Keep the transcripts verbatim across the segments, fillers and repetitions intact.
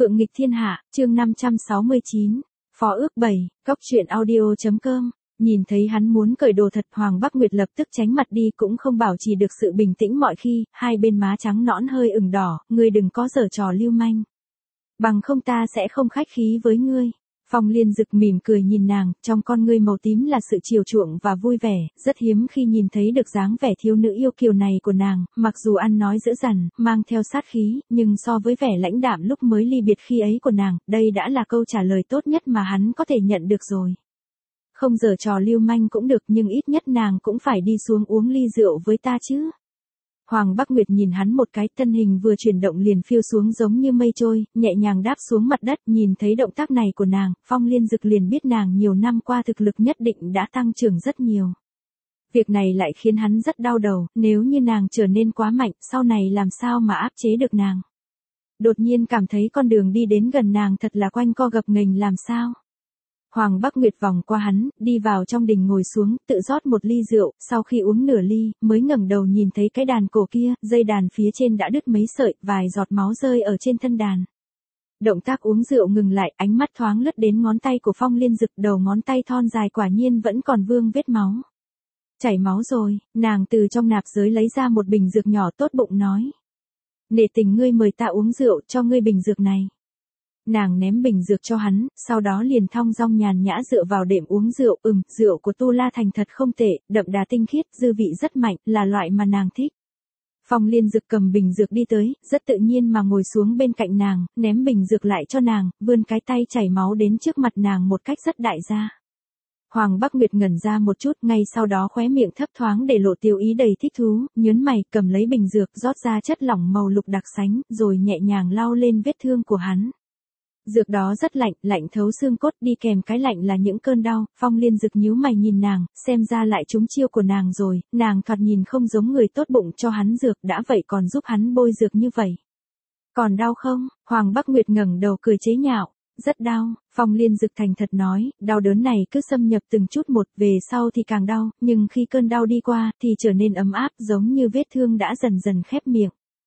Phượng nghịch thiên hạ, chương năm trăm sáu mươi chín, phó ước bảy, cóc truyện audio chấm com. Nhìn thấy hắn muốn cởi đồ thật, Hoàng Bắc Nguyệt lập tức tránh mặt đi, cũng không bảo trì được sự bình tĩnh mọi khi, hai bên má trắng nõn hơi ửng đỏ, ngươi đừng có giở trò lưu manh. Bằng không ta sẽ không khách khí với ngươi. Phong Liên Dực mỉm cười nhìn nàng, trong con ngươi màu tím là sự chiều chuộng và vui vẻ, rất hiếm khi nhìn thấy được dáng vẻ thiếu nữ yêu kiều này của nàng, mặc dù ăn nói dữ dằn, mang theo sát khí, nhưng so với vẻ lãnh đạm lúc mới ly biệt khi ấy của nàng, đây đã là câu trả lời tốt nhất mà hắn có thể nhận được rồi. Không giở trò lưu manh cũng được, nhưng ít nhất nàng cũng phải đi xuống uống ly rượu với ta chứ. Hoàng Bắc Nguyệt nhìn hắn một cái, thân hình vừa chuyển động liền phiêu xuống giống như mây trôi, nhẹ nhàng đáp xuống mặt đất. Nhìn thấy động tác này của nàng, Phong Liên Dực liền biết nàng nhiều năm qua thực lực nhất định đã tăng trưởng rất nhiều. Việc này lại khiến hắn rất đau đầu, nếu như nàng trở nên quá mạnh, sau này làm sao mà áp chế được nàng. Đột nhiên cảm thấy con đường đi đến gần nàng thật là quanh co gập ghềnh làm sao. Hoàng Bắc Nguyệt vòng qua hắn, đi vào trong đình ngồi xuống, tự rót một ly rượu, sau khi uống nửa ly, mới ngẩng đầu nhìn thấy cái đàn cổ kia, dây đàn phía trên đã đứt mấy sợi, vài giọt máu rơi ở trên thân đàn. Động tác uống rượu ngừng lại, ánh mắt thoáng lướt đến ngón tay của Phong Liên Dực, đầu ngón tay thon dài quả nhiên vẫn còn vương vết máu. Chảy máu rồi, nàng từ trong nạp giới lấy ra một bình dược nhỏ, tốt bụng nói. Nể tình ngươi mời ta uống rượu, cho ngươi bình dược này. Nàng ném bình dược cho hắn, sau đó liền thong dong nhàn nhã dựa vào đệm uống rượu. Ừm, rượu của Tu La Thành thật không tệ, đậm đà tinh khiết, dư vị rất mạnh, là loại mà nàng thích. Phong Liên Dực cầm bình dược đi tới, rất tự nhiên mà ngồi xuống bên cạnh nàng, ném bình dược lại cho nàng, vươn cái tay chảy máu đến trước mặt nàng một cách rất đại gia. Hoàng Bắc Nguyệt ngẩn ra một chút, ngay sau đó khóe miệng thấp thoáng để lộ tiêu ý đầy thích thú, nhớn mày, cầm lấy bình dược, rót ra chất lỏng màu lục đặc sánh, rồi nhẹ nhàng lau lên vết thương của hắn. Dược đó rất lạnh, lạnh thấu xương cốt, đi kèm cái lạnh là những cơn đau. Phong Liên Dực nhíu mày nhìn nàng, xem ra lại trúng chiêu của nàng rồi, nàng thoạt nhìn không giống người tốt bụng cho hắn dược, đã vậy còn giúp hắn bôi dược như vậy. Còn đau không? Hoàng Bắc Nguyệt ngẩng đầu cười chế nhạo. Rất đau, Phong Liên Dực thành thật nói, đau đớn này cứ xâm nhập từng chút một, về sau thì càng đau, nhưng khi cơn đau đi qua, thì trở nên ấm áp, giống như vết thương đã dần dần khép miệng.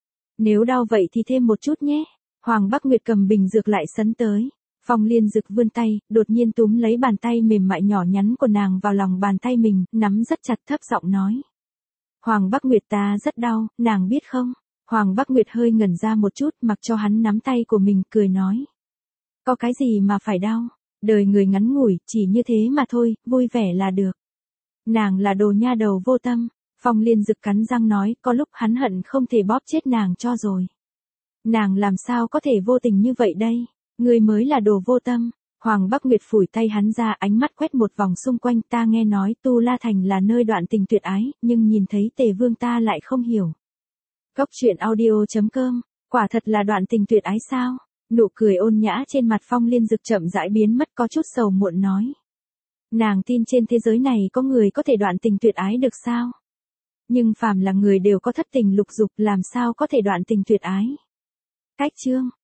Nếu đau vậy thì thêm một chút nhé. Hoàng Bắc Nguyệt cầm bình dược lại sấn tới. Phong Liên Dực vươn tay, đột nhiên túm lấy bàn tay mềm mại nhỏ nhắn của nàng vào lòng bàn tay mình, nắm rất chặt, thấp giọng nói. Hoàng Bắc Nguyệt, ta rất đau, nàng biết không? Hoàng Bắc Nguyệt hơi ngẩn ra một chút, mặc cho hắn nắm tay của mình, cười nói. Có cái gì mà phải đau? Đời người ngắn ngủi, chỉ như thế mà thôi, vui vẻ là được. Nàng là đồ nha đầu vô tâm. Phong Liên Dực cắn răng nói, có lúc hắn hận không thể bóp chết nàng cho rồi. Nàng làm sao có thể vô tình như vậy đây? Ngươi mới là đồ vô tâm. Hoàng Bắc Nguyệt phủi tay hắn ra, ánh mắt quét một vòng xung quanh. Ta nghe nói Tu La Thành là nơi đoạn tình tuyệt ái, nhưng nhìn thấy Tề Vương ta lại không hiểu. Cóc truyện audio chấm com, quả thật là đoạn tình tuyệt ái sao? Nụ cười ôn nhã trên mặt Phong Liên Dực chậm rãi biến mất, có chút sầu muộn nói. Nàng tin trên thế giới này có người có thể đoạn tình tuyệt ái được sao? Nhưng phàm là người đều có thất tình lục dục, làm sao có thể đoạn tình tuyệt ái? Cách chương